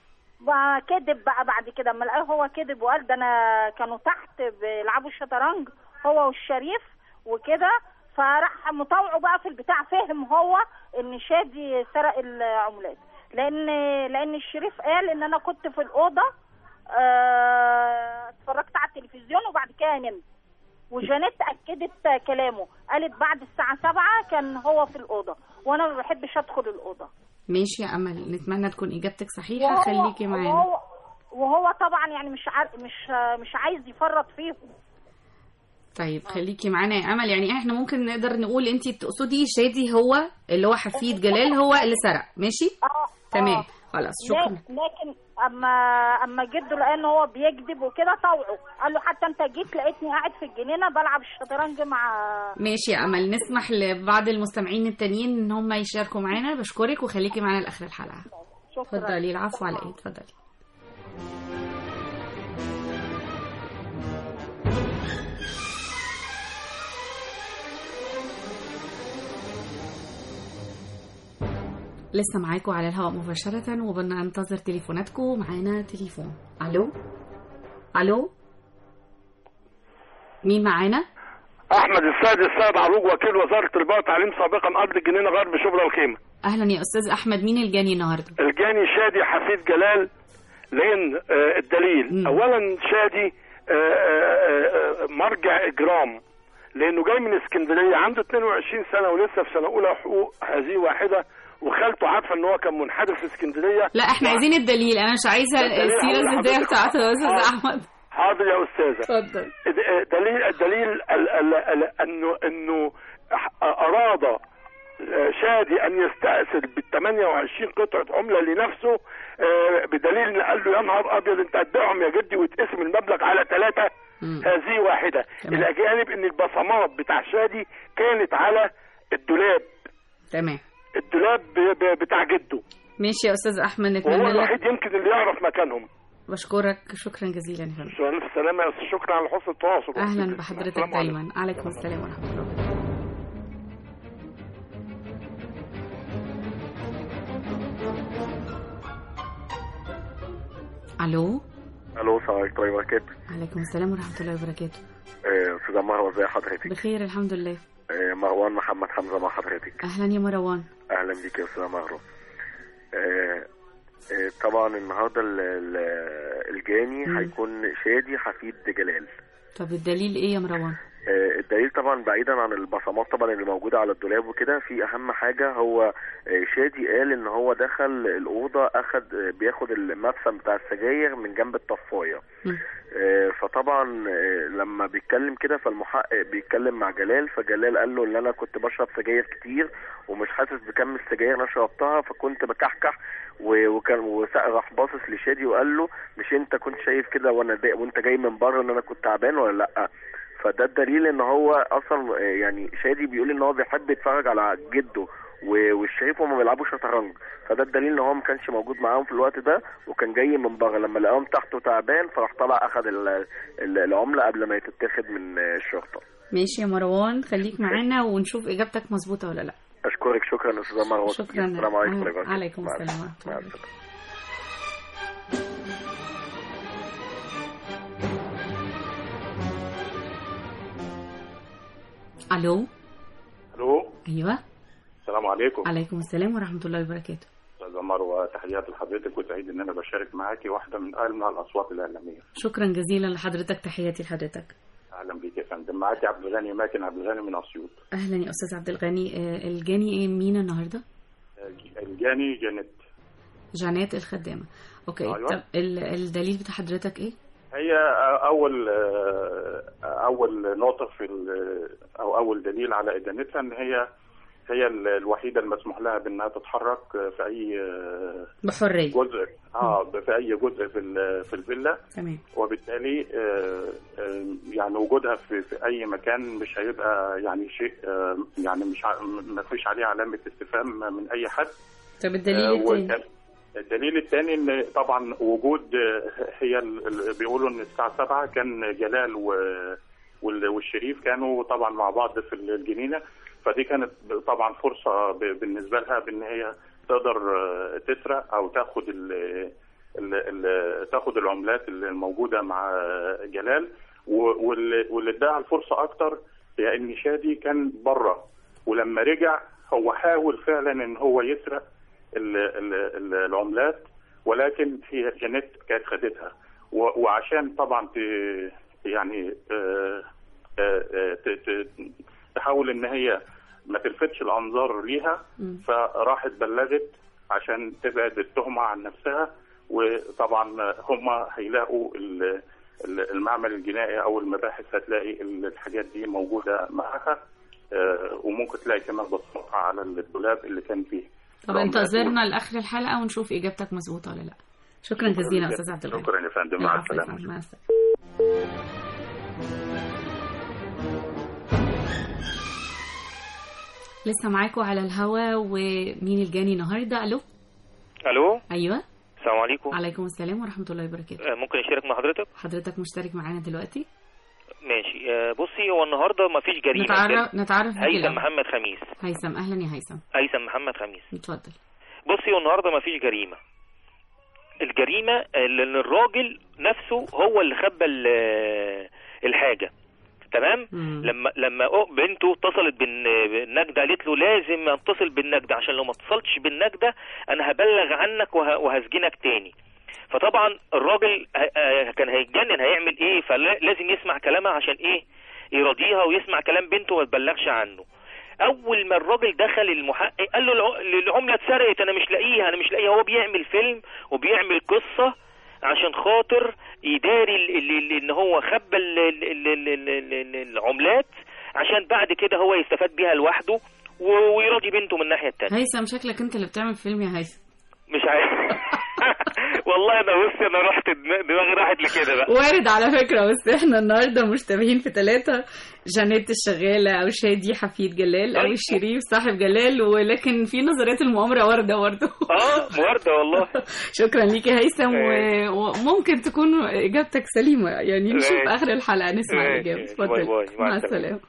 كذب بقى بعد كده، اما لقاه هو كذب وقال ده انا كانوا تحت بيلعبوا الشطرنج هو والشريف وكده، فراح مطوعه بقى في البتاع. فهم هو ان شادي سرق العملات، لان الشريف قال ان انا كنت في الاوضه اتفرجت على التلفزيون وبعد كده نمت، وجانيت اكدت كلامه، قالت بعد الساعه 7 كان هو في الاوضه وانا ما بحبش ادخل الاوضه. ماشي يا امل، نتمنى تكون اجابتك صحيحه. خليكي معانا. وهو طبعا يعني مش عايز يفرط فيه. طيب خليكي معانا يا امل. يعني احنا ممكن نقدر نقول انت تقصدي شادي هو اللي هو حفيد جلال هو اللي سرق. ماشي تمام خلاص شكرا. لكن اما جده لان هو بيكذب وكده طوعه، قال له حتى انت جيت لقيتني قاعد في الجنينه بلعب الشطرنج مع. ماشي يا امل، نسمح لبعض المستمعين التانيين ان هم يشاركوا معانا. بشكرك وخليكي معانا لاخر الحلقه. اتفضلي. العفو على ايه، اتفضلي. لسه معاكم على الهواء مباشرة وبننتظر تليفوناتكم. معانا تليفون. الو مين معانا؟ احمد السيد عروج، وكيل وزارة البيئة والتعليم سابقا قبل الجنينة غرب شبرا الخيمة. اهلا يا استاذ احمد، مين الجاني النهارده؟ الجاني شادي حفيد جلال. لان الدليل اولا شادي مرجع اجرام، لانه جاي من اسكندرية، عنده 22 سنة ولسه في سنة اولى حقوق، هذه واحدة، وخالته عارفه ان هو كان منحدر في اسكندريه. لا احنا عايزين الدليل، انا مش عايزه السيره الذاتيه بتاعته يا استاذ احمد. حاضر يا استاذه. اتفضل. الدليل انه اراد شادي ان يستأثر بال 28 قطعه عمله لنفسه، بدليل ان قال له يا نهار ابيض انت هتبيعهم يا جدي وتقسم المبلغ على 3. هذه واحده. الى جانب ان البصمات بتاع شادي كانت على الدولاب. تمام. الدولاب بتاع جده. ماشي يا استاذ احمد، نتمنى هو الوحيد يمكن اللي يعرف مكانهم. بشكرك شكرا جزيلا يا فندم. شكرا السلامه يا استاذ، شكرا على حسن التواصل. اهلا بحضرتك دايما. عليكم السلام ورحمه الله. الو السلام عليكم ورحمه الله وبركاته. عليكم السلام ورحمه الله وبركاته. استاذه مروه، ازي حضرتك؟ بخير الحمد لله. مروان محمد حمزه مع حضرتك. اهلا يا مروان. اهلا بيك يا استاذه مروه. طبعا النهارده الجاني هيكون شادي حفيد جلال. طب الدليل ايه يا مروان؟ الدليل طبعا بعيدا عن البصمات طبعا اللي موجوده على الدولاب وكده، في اهم حاجه هو شادي قال ان هو دخل الاوضه بياخد المفسم بتاع السجاير من جنب الطفايه. فطبعا لما بيتكلم كده فالمحقق بيتكلم مع جلال، فجلال قال له ان انا كنت بشرب سجاير كتير ومش حاسس بكم السجاير انا شربتها، فكنت بكحكح راح باصص لشادي وقال له مش انت كنت شايف كده وانت جاي من بره ان انا كنت تعبان ولا لا؟ فده الدليل ان هو اصلا يعني شادي بيقول ان هو بيحب يتفرج على جده والشريف وهم بيلعبوا شطرنج، فده الدليل ان هو ما كانش موجود معاهم في الوقت ده وكان جاي من بره، لما لقاهم تحته تعبان فراح طلع اخذ العمله قبل ما تتاخد من الشرطه. ماشي يا مروان، خليك معانا ونشوف اجابتك مظبوطه ولا لا. اشكرك. شكرا استاذه مروه. شكرا. السلام عليكم ورحمه الله. عليكم السلام ورحمه الله. الو ايوه. السلام عليكم. عليكم السلام ورحمه الله وبركاته. استاذه مروه، تحياتي لحضرتك وسعيد ان انا بشارك معاكي واحده من اجمل الاصوات الاعلاميه. شكرا جزيلا لحضرتك، تحياتي لحضرتك. اهلا بيك يا فندم. معاكي عبد الغني ماكن، عبد الغني من اسيوط. اهلا يا استاذ عبد الغني. الجاني ايه مين النهارده؟ الجاني جانيت الخدامه. اوكي. أيوة. طب الدليل بتاع حضرتك ايه؟ هي اول نقطه في او اول دليل على ادانتها ان هي الوحيده المسموح لها بانها تتحرك في اي بحريه جزء في اي جزء في الفيلا. تمام. وبالتالي يعني وجودها في اي مكان مش هيبقى يعني شيء يعني مش ما فيش عليه علامه استفهام من اي حد. طب الدليل الثاني؟ الدليل الثاني ان طبعا وجود هي بيقولوا ان الساعه 7 كان جلال والشريف كانوا طبعا مع بعض في الجنينه، فدي كانت طبعا فرصه بالنسبه لها بان هي تقدر تسرق او تاخد تاخد العملات الموجوده مع جلال. واللي اداها الفرصه اكتر هي ان شادي كان بره، ولما رجع هو حاول فعلا ان هو يسرق العملات، ولكن هي جانيت كانت خدتها. وعشان طبعا يعني تحاول ان هي ما تلفتش الانظار ليها، فراحت بلغت عشان تبعد التهمه عن نفسها. وطبعا هم هيلاقوا المعمل الجنائي او المباحث هتلاقي الحاجات دي موجوده معاها، وممكن تلاقي كمان بصمتها على الدولاب اللي كان فيه. طب انتظرنا لاخر الحلقه ونشوف اجابتك مظبوطه ولا لا. شكرا جزيلا استاذ عبد الغني. شكرا يا فندم، مع السلامه. مع السلامه. لسه معاكم على الهوا، ومين الجاني النهارده؟ الو. ايوه السلام عليكم. وعليكم السلام ورحمه الله وبركاته. ممكن اشارك مع حضرتك؟ حضرتك مشترك معانا دلوقتي. ماشي. بصي، هو النهارده ما فيش جريمه. نتعرف هيثم محمد خميس. هيثم، اهلا يا هيثم. هيثم محمد خميس، اتفضل. بصي، هو النهارده ما فيش جريمه. الجريمه ان الراجل نفسه هو اللي خبى الحاجه. تمام. لما بنته اتصلت بالنجدة قالت له لازم اتصل بالنجدة، عشان لو ما اتصلتش بالنجدة انا هبلغ عنك وهسجنك تاني. فطبعا الراجل كان هيتجنن، هيعمل ايه؟ فلازم يسمع كلامها عشان ايه؟ يراضيها ويسمع كلام بنته وما تبلغش عنه. اول ما الراجل دخل المحقق قال له العملة اتسرقت، انا مش لاقيها. هو بيعمل فيلم وبيعمل قصة عشان خاطر يداري ان هو خبى العملات، عشان بعد كده هو يستفاد بيها لوحده ويراضي بنته من الناحيه الثانيه. هيثم، شكلك انت اللي بتعمل فيلم يا هيثم. مش عارف. والله انا رحت دماغي راحت لكده بقى. وارد على فكره، بس احنا النهارده مشتبهين في 3: جانيت الشغاله، او شادي حفيد جلال، او الشريف صاحب جلال، ولكن في نظريات المؤامره وارده برضه. وارده والله. شكرا ليك يا هيثم، وممكن تكون اجابتك سليمه، يعني نشوف اخر الحلقه نسمع الاجابه. اتفضل. مع السلامه.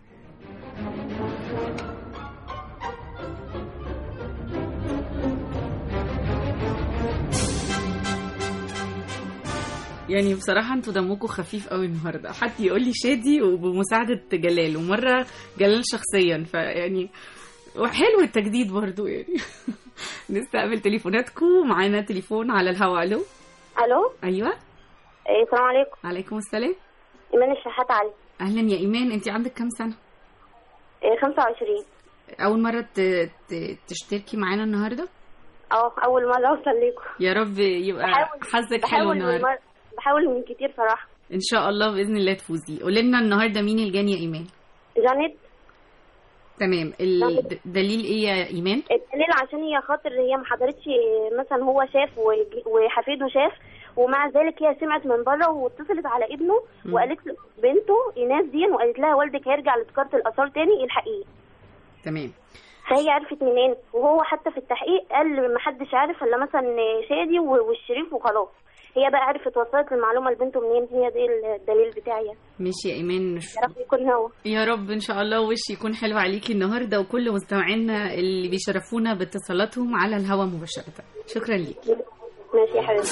يعني بصراحة انتوا دمكم خفيف قوي النهاردة. حد يقول لي شادي وبمساعدة جلال، ومرة جلال شخصيا، فيعني وحلو التجديد برضو يعني. نستقبل تليفوناتكم. معانا تليفون على الهواء. الو. ايوه. السلام عليكم. عليكم السلام. ايمان الشحات علي. اهلا يا ايمان، انت عندك كام سنة؟ 25. اول مرة تشتركي معانا النهاردة؟ اول مرة اوصل لكم. يا رب يبقى حظك حلو النهاردة. بحاول من كتير صراحة. ان شاء الله باذن الله تفوزي. قولي لنا النهارده مين الجاني يا ايمان؟ جانيت. تمام. الدليل ايه يا ايمان؟ الدليل عشان هي خاطر هي ما حضرتش، مثلا هو شاف وحفيده شاف، ومع ذلك هي سمعت من بره واتصلت على ابنه وقالت بنته ايناس دي، وقالت لها والدك هيرجع لتجارة الاثار تاني، الحقيقي. تمام. فهي عرفت منين؟ وهو حتى في التحقيق قال ما حدش عارف الا مثلا شادي والشريف وخلاص. هي بقى عرفت وصلت المعلومه لبنته منين. هي دي الدليل بتاعي. ماشي يا ايمان. يا رب يكون هو. يا رب ان شاء الله، وش يكون حلو عليكي النهارده وكل مستمعينا اللي بيشرفونا باتصالاتهم على الهواء مباشره. شكرا ليكي. ماشي يا حبيبتي.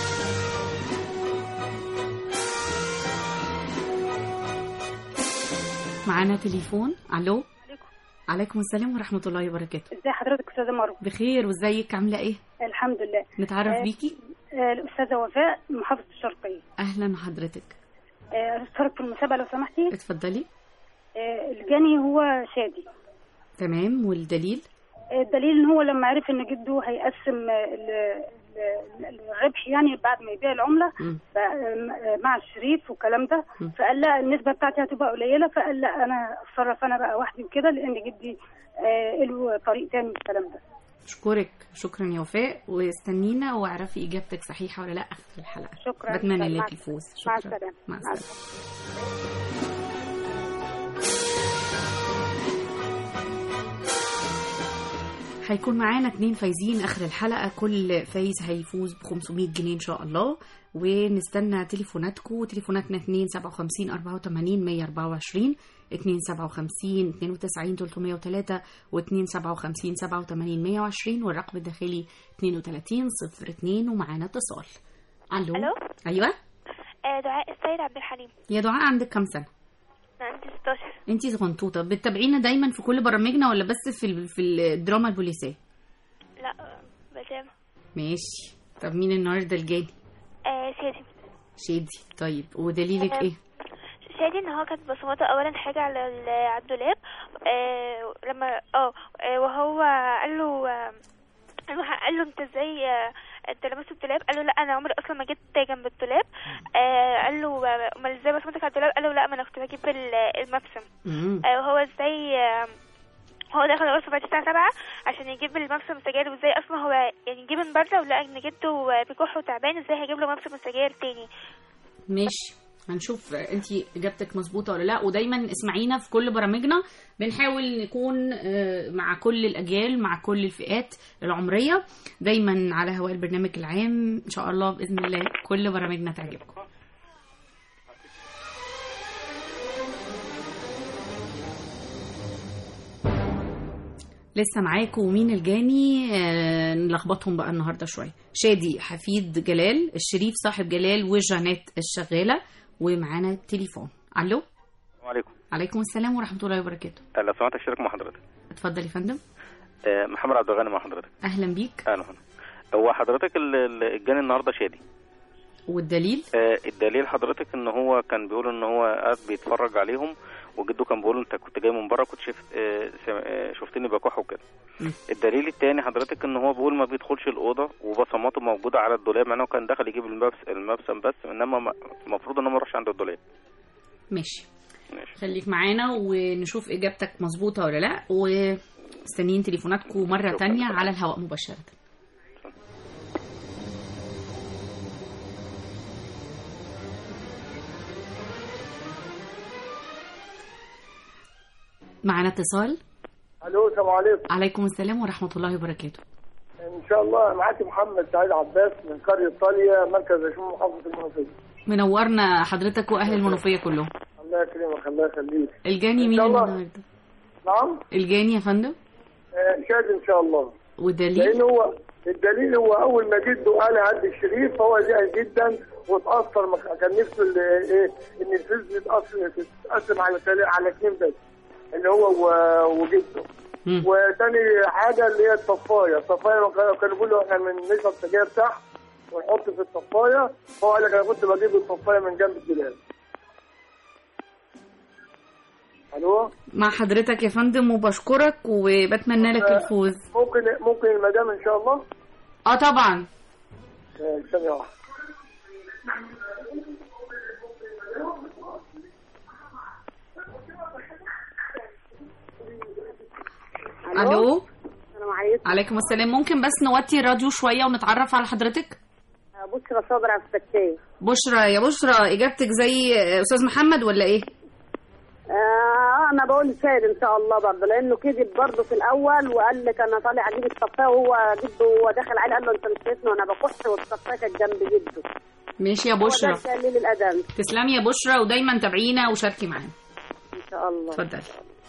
معانا تليفون. الو. عليكم السلام ورحمة الله وبركاته. ازي حضرتك استاذة مروة؟ بخير، وازيك عاملة ايه؟ الحمد لله. نتعرف بيكي؟ الأستاذة وفاء من محافظة الشرقية. أهلا حضرتك. اشترك في المسابقة لو سمحتي. اتفضلي. الجاني هو شادي. تمام. والدليل؟ الدليل ان هو لما عرف ان جده هيقسم الربح يعني بعد ما يبيع العملة مع الشريف والكلام ده، فقال لا النسبة بتاعتي هتبقى قليلة، فقال لا انا اتصرف انا بقى وحدي وكده، لان جدي له طريق تاني الكلام ده. اشكرك. شكرا يا وفاء، واستنينا واعرفي اجابتك صحيحة ولا لا اخر الحلقة. شكرا. بتمنى لك الفوز. مع السلامة. مع السلامة. هيكون معانا 2 فايزين آخر الحلقة، كل فايز هيفوز ب500 جنيه إن شاء الله. ونستنى تليفوناتكم، تليفوناتنا 257 84 124 257 92 303 و257 87 120 والرقم الداخلي 32 02. ومعانا اتصال. الو. ايوه. دعاء السيد عبد الحليم. يا دعاء، عندك كام سنة؟ عندي 16. انتي صغنطوطة. بتتابعينا دايما في كل برامجنا ولا بس في الدراما البوليسية؟ لا، بتابع. ماشي. طب مين النهارده الجاني؟ شادي. طيب ودليلك ايه؟ شادي ان هو كانت بصماته اولا حاجه على الدولاب، لما وهو قال له انت ازاي انت لمست الدولاب؟ قال له لا انا عمري اصلا ما جيت جنب الدولاب. قال له امال ازاي بصمتك على الدولاب؟ قال له لا ما انا كنت بجيب المبسم. وهو ازاي هو دخل الغرفه بعد الساعه 7 عشان يجيب المبسم السجاير، وازاي اصلا هو يعني جه من بره ولقى ان جده بيكح وتعبان، ازاي هيجيب له مبسم السجاير تاني؟ ماشي، هنشوف انتي اجابتك مظبوطه ولا لا. ودايما اسمعينا في كل برامجنا، بنحاول نكون مع كل الاجيال، مع كل الفئات العمريه، دايما على هواء البرنامج العام. ان شاء الله باذن الله كل برامجنا تعجبكم. لسه معاكم. ومين الجاني؟ نلخبطهم بقى النهارده شويه. شادي حفيد جلال، الشريف صاحب جلال، وجانيت الشغاله. ومعانا التليفون. الو. السلام عليكم. عليكم السلام ورحمه الله وبركاته. لو سمحت اشترك مع حضرتك. اتفضل يا فندم. محمد عبد الغني مع حضرتك. اهلا بيك. اهلا. هو حضرتك الجاني النهارده شادي. والدليل؟ الدليل حضرتك ان هو كان بيقول ان هو قاعد بيتفرج عليهم، وجده كان بيقول انت كنت جاي من بره، كنت شفتني بكح وكده. الدليل الثاني حضرتك ان هو بيقول ما بيدخلش الاوضه وبصماته موجوده على الدولاب، مع انه كان دخل يجيب المبسم بس، انما المفروض انه ما يروحش عند الدولاب. ماشي. خليك معانا ونشوف اجابتك مظبوطه ولا لا، ومستنيين تليفوناتكم مره تانية على الهواء مباشره. معنا اتصال. الو. السلام عليكم. عليكم السلام ورحمه الله وبركاته. ان شاء الله معاكي محمد سعيد عباس من قريه طاليه، مركز عشمون، محافظه المنوفيه. منورنا حضرتك واهل المنوفيه كلهم. الله يكرمك. الله يخليك. الجاني مين النهارده؟ نعم. الجاني يا فندم؟ شادي ان شاء الله. والدليل؟ لان هو الدليل هو اول ما جده قال عند الشريف فهو زعل جدا واتاثر، كان نفسه ان الفلوس تتقسم على 2 بس، اللي هو وجده. وتاني حاجه اللي هي الطفايه كانوا بيقولوا احنا نشرب سجاير تحت ونحط في الطفايه، فهو قال لك انا كنت بجيب الطفايه من جنب الدولاب. الو. مع حضرتك يا فندم، وبشكرك وبتمنى لك الفوز. ممكن المدام ان شاء الله. طبعا. ثانيه واحده. الو. السلام عليكم. عليكم السلام. ممكن بس نوطي الراديو شويه ونتعرف على حضرتك؟ بشرى صابر عبد الفتاح. بشرى. يا بشرى، اجابتك زي استاذ محمد ولا ايه؟ انا بقول شاهد ان شاء الله برضه، لانه كذب برضه في الاول وقال لك انا طالع اجيب الصفايه، وهو جده هو داخل عليه قال له انت مش شايفني وانا بكح والصفايه كانت جنب جده. ماشي يا بشرى. هو ده دليل الادم. تسلمي يا بشرى، ودايما تابعينا وشاركي معانا ان شاء الله. اتفضلي.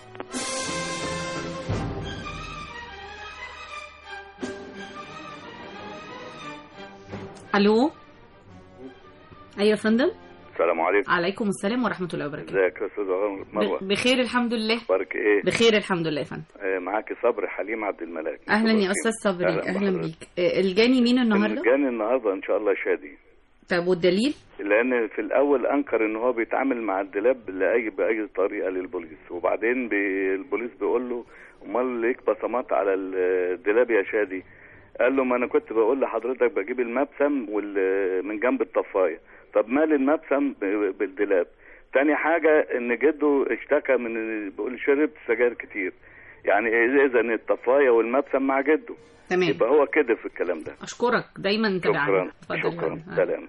الو. ايوه يا فندم. السلام عليكم. عليكم السلام ورحمه الله وبركاته. ازيك يا استاذ مروه؟ بخير الحمد لله. اخبارك ايه؟ بخير الحمد لله يا فندم. معاكي صبري حليم عبد الملاك. اهلا يا استاذ صبري. اهلا بيك. الجاني مين النهارده؟ الجاني النهارده ان شاء الله شادي. طب والدليل؟ لان في الاول انكر ان هو بيتعامل مع الدولاب باي طريقه للبوليس، وبعدين البوليس بيقول له امال ليك بصمات على الدولاب يا شادي؟ قال له ما انا كنت بقول لحضرتك بجيب المبسم من جنب الطفايه. طب مال المبسم بالدولاب؟ تاني حاجه ان جده اشتكى من بيقول شرب سجاير كتير، يعني اذا الطفايه والمبسم مع جده. تمام. يبقى هو كده في الكلام ده. اشكرك دايما تابعنا. شكرا. سلام.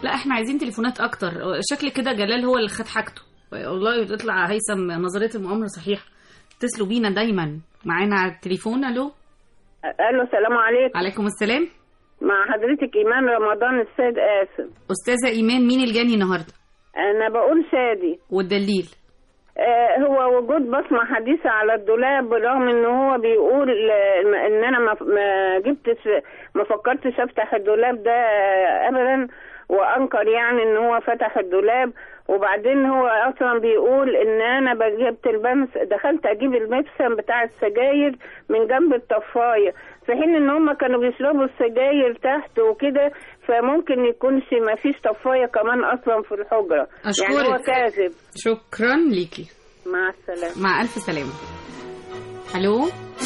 لا احنا عايزين تليفونات اكتر. شكل كده جلال هو اللي خد حاجته والله. تطلع هيثم نظريه المؤامره صحيحه. اتصلوا بينا دايما. معانا على التليفون. الو. الو السلام عليكم. عليكم السلام. مع حضرتك ايمان رمضان السيد قاسم. استاذه ايمان، مين الجاني النهارده؟ انا بقول شادي. والدليل؟ هو وجود بصمه حديثه على الدولاب، بالرغم ان هو بيقول ان انا ما فكرتش افتح الدولاب ده ابدا، وانكر يعني ان هو فتح الدولاب. وبعدين هو اصلا بيقول ان انا جبت دخلت اجيب المبسم بتاع السجاير من جنب الطفايه، في حين ان هم كانوا بيشربوا السجاير تحت وكده، فممكن يكونش ما فيش طفايه كمان اصلا في الحجره. أشكرك. يعني هو كاذب. شكرا ليكي. مع السلامه. مع الف سلامه. الو.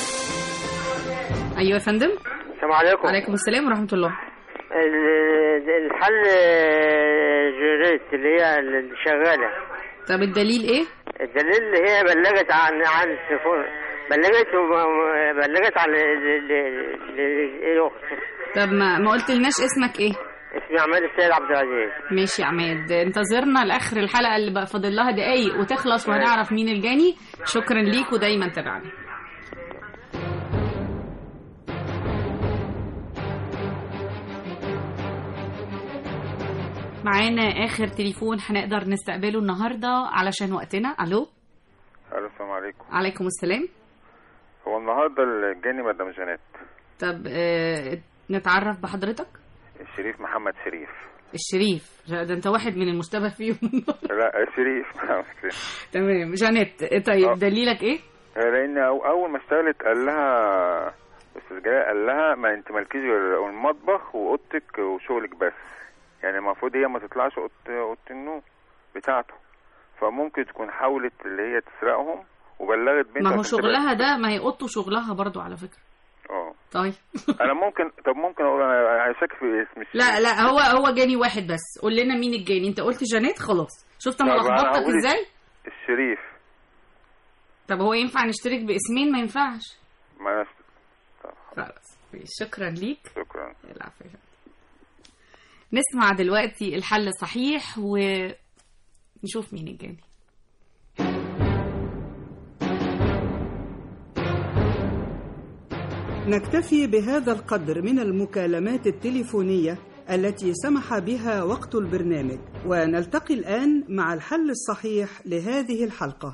ايوه يا فندم. السلام عليكم. وعليكم السلام ورحمه الله. الحل جريت اللي هي اللي شغاله. طب الدليل ايه؟ الدليل اللي هي بلغت عن التليفون، بلغت عن الاخت. طب ما قلت لناش اسمك ايه؟ اسمي عماد السيد عبد العزيز. ماشي يا عماد، انتظرنا لاخر الحلقه اللي بقى فاضل لها دقايق وتخلص وهنعرف مين الجاني. شكرا ليك ودايما تابعنا. معانا اخر تليفون هنقدر نستقبله النهارده علشان وقتنا. الو. السلام عليكم. عليكم السلام. هو النهارده الجاني مدام جانيت. طب نتعرف بحضرتك. الشريف محمد شريف. الشريف ده انت واحد من المشتبه فيهم. لا شريف. تمام. جانيت، طيب دليلك ايه؟ لان اول ما اشتغلت قال لها استاذ جلال، قال لها ما انت مالكيش غير المطبخ واوضتك وشغلك بس، يعني المفروض هي ما تطلعش اوضه النوم بتاعته، فممكن تكون حاولت اللي هي تسرقهم وبلغت بنتها. ما هو شغلها ده، ما هي اوضته شغلها برضو على فكره. طيب انا ممكن اقول انا شاك في اسم الشريف. لا هو جاني واحد بس. قول لنا مين الجاني. انت قلت جانيت خلاص. شفت انا لخبطتك ازاي؟ الشريف. طب هو ينفع نشترك باسمين؟ ما ينفعش. ما خلاص. شكرا ليك. شكرا. العفو. نسمع دلوقتي الحل الصحيح ونشوف مين الجاني. نكتفي بهذا القدر من المكالمات التليفونية التي سمح بها وقت البرنامج، ونلتقي الآن مع الحل الصحيح لهذه الحلقة.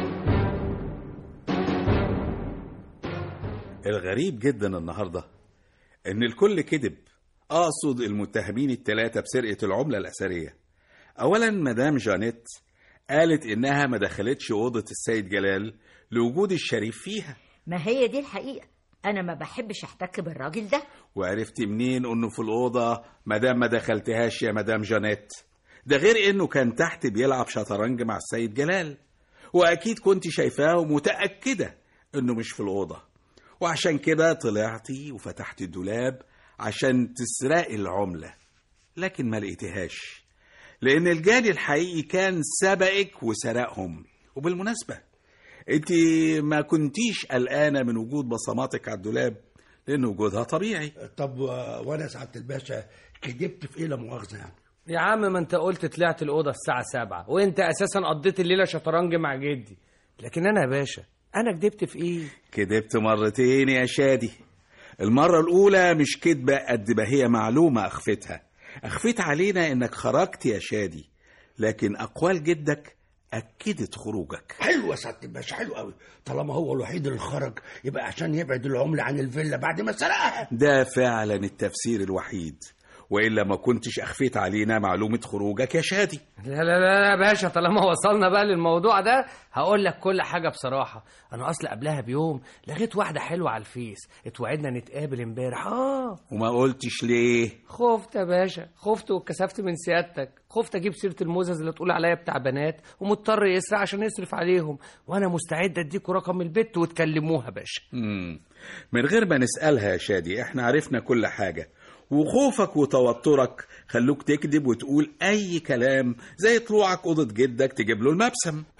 الغريب جدا النهاردة إن الكل كذب. أقصد المتهمين الثلاثة بسرقة العملة الأثرية. أولا مدام جانيت قالت إنها ما دخلتش أوضة السيد جلال لوجود الشريف فيها. ما هي دي الحقيقة، أنا ما بحبش أحتك بالراجل ده. وعرفت منين إنه في الأوضة مدام ما دخلتهاش يا مدام جانيت؟ ده غير إنه كان تحت بيلعب شطرنج مع السيد جلال، وأكيد كنت شايفاه ومتأكدة إنه مش في الأوضة، وعشان كده طلعتي وفتحت الدولاب عشان تسرقي العملة، لكن ما لقيتهاش، لأن الجاني الحقيقي كان سبقك وسرقهم. وبالمناسبة انت ما كنتيش قلقانة من وجود بصماتك على الدولاب، لأن وجودها طبيعي. طب وانا سعادة الباشا كدبت في ايه لا مؤاخذة يعني؟ يا عم ما انت قلت طلعت الأوضة الساعة 7 وانت أساسا قضيت الليلة شطرنج مع جدي، لكن أنا يا باشا أنا كدبت في ايه؟ كدبت مرتين يا شادي. المرة الأولى مش كدبة قد ما هي معلومة أخفيت علينا إنك خرجت يا شادي، لكن أقوال جدك أكدت خروجك. حلو يا سعادة الباشا، حلو قوي. طالما هو الوحيد اللي خرج يبقى عشان يبعد العملة عن الفيلا بعد ما سرقها. ده فعلا التفسير الوحيد، وإلا ما كنتش أخفيت علينا معلومة خروجك يا شادي. لا يا باشا، طالما وصلنا بقى للموضوع ده هقول لك كل حاجة بصراحة. أنا أصل قبلها بيوم لغيت واحدة حلوة على الفيس، اتوعدنا نتقابل امبارح. وما قلتش ليه؟ خفت يا باشا، خفت واتكسفت من سيادتك، خفت أجيب سيرة الموزز اللي تقول عليا بتاع بنات ومضطر يسرع عشان يصرف عليهم، وأنا مستعد أديكوا رقم البت وتكلموها باشا. من غير ما نسألها يا شادي، احنا عرفنا كل حاجة، وخوفك وتوترك خلوك تكذب وتقول أي كلام زي طلوعك أوضة جدك تجيب له المبسم.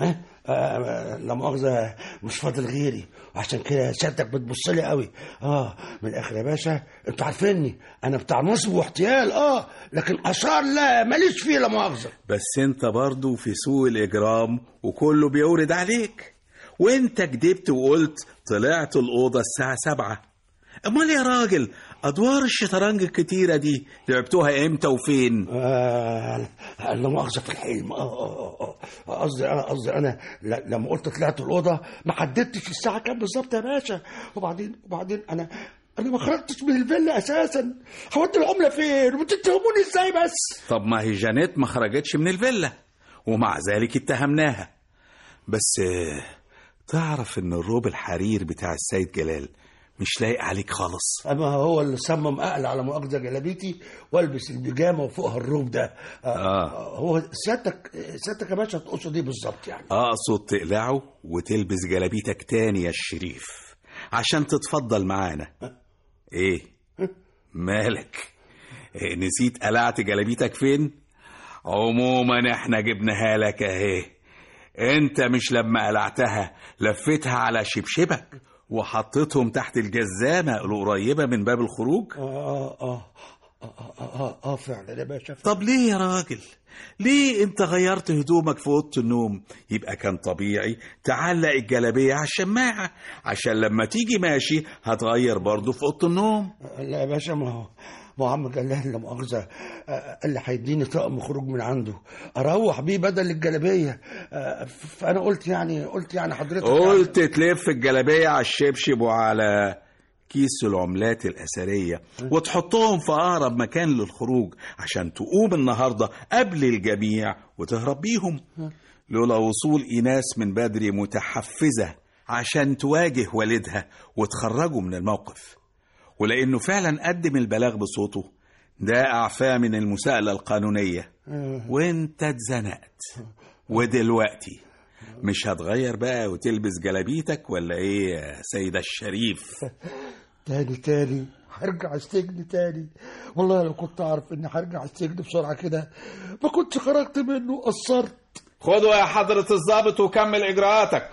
لا مؤاخذة مش فاضل غيري، وعشان كده سيادتك بتبص لي قوي. من الاخر يا باشا، انتوا عارفيني انا بتاع نصب واحتيال، لكن اثار لا ماليش فيه لا مؤاخذة. بس انت برضو في سوق الاجرام وكله بيورد عليك، وانت كدبت وقلت طلعت الأوضة الساعة 7. امال يا راجل ادوار الشطرنج الكتيرة دي لعبتوها امتى وفين؟ لا مؤاخذة في الحلم. قصدي انا لما قلت طلعت الأوضة ما حددتش الساعة كام بالظبط يا باشا. وبعدين انا ما خرجتش من الفيلا اساسا. هودي العملة فين وبتتهموني ازاي بس؟ طب ما هي جانيت ما خرجتش من الفيلا ومع ذلك اتهمناها. بس تعرف ان الروب الحرير بتاع السيد جلال مش لايق عليك خالص. اما هو اللي صمم اقلع على مؤاخذة جلابيتي والبس البيجامه وفوقها الروب ده. هو سيادتك يا باشا تقصد ايه بالظبط يعني؟ اقصد تقلعه وتلبس جلابيتك تاني يا الشريف عشان تتفضل معانا. ايه مالك؟ نسيت قلعت جلابيتك فين؟ عموما احنا جبناها لك اهي. انت مش لما قلعتها لفتها على شبشبك وحطيتهم تحت الجزامة القريبة من باب الخروج؟ فعلا يا باشا. طب ليه يا راجل؟ ليه انت غيرت هدومك في اوضه النوم؟ يبقى كان طبيعي تعلق الجلابيه على الشماعه عشان لما تيجي ماشي هتغير برضه في اوضه النوم. لا يا باشا، ما عم جلال لا مؤاخذه قال لي هيديني طقم خروج من عنده اروح بيه بدل الجلابيه. فانا قلت يعني حضرتك قلت تلف الجلابيه على الشبشب وعلى كيس العملات الأثرية وتحطهم في أقرب مكان للخروج عشان تقوم النهاردة قبل الجميع وتهرب بيهم. لولا وصول إيناس من بدري متحفزة عشان تواجه والدها وتخرجه من الموقف، ولأنه فعلا قدم البلاغ بصوته ده أعفى من المساءلة القانونية وانت اتزنقت. ودلوقتي مش هتغير بقى وتلبس جلابيتك ولا ايه يا سيدة الشريف؟ تاني هرجع السجن تاني. والله لو كنت اعرف اني هرجع السجن بسرعة كده ما كنتش خرجت منه. قصرت. خدوا يا حضرة الضابط وكمل اجراءاتك.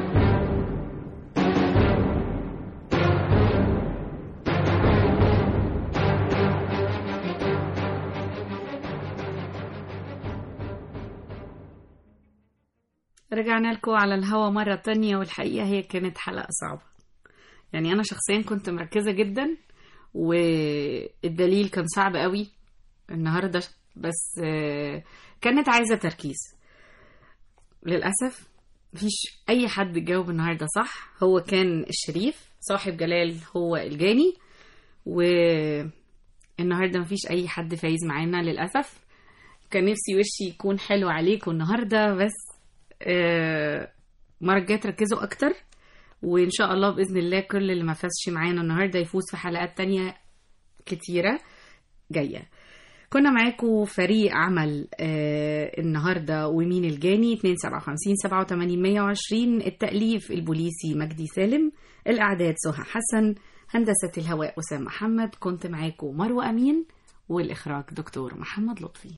رجعنا لكم على الهوا مرة تانية، والحقيقة هي كانت حلقة صعبة. يعني أنا شخصيا كنت مركزة جدا والدليل كان صعب قوي النهاردة، بس كانت عايزة تركيز. للأسف مفيش أي حد جاوب النهاردة صح. هو كان الشريف صاحب جلال هو الجاني، والنهاردة مفيش أي حد فايز معانا للأسف. كان نفسي وشي يكون حلو عليكم النهاردة، بس مرة الجاية تركزوا أكتر، وإن شاء الله بإذن الله كل اللي ما فازش معانا النهاردة يفوز في حلقات تانية كتيرة جاية. كنا معاكم فريق عمل النهاردة ومين الجاني 257 87 120. التأليف البوليسي مجدي سالم، الإعداد سهى حسن، هندسة الهواء أسامة محمد، كنت معاكم مروة أمين، والإخراج دكتور محمد لطفي.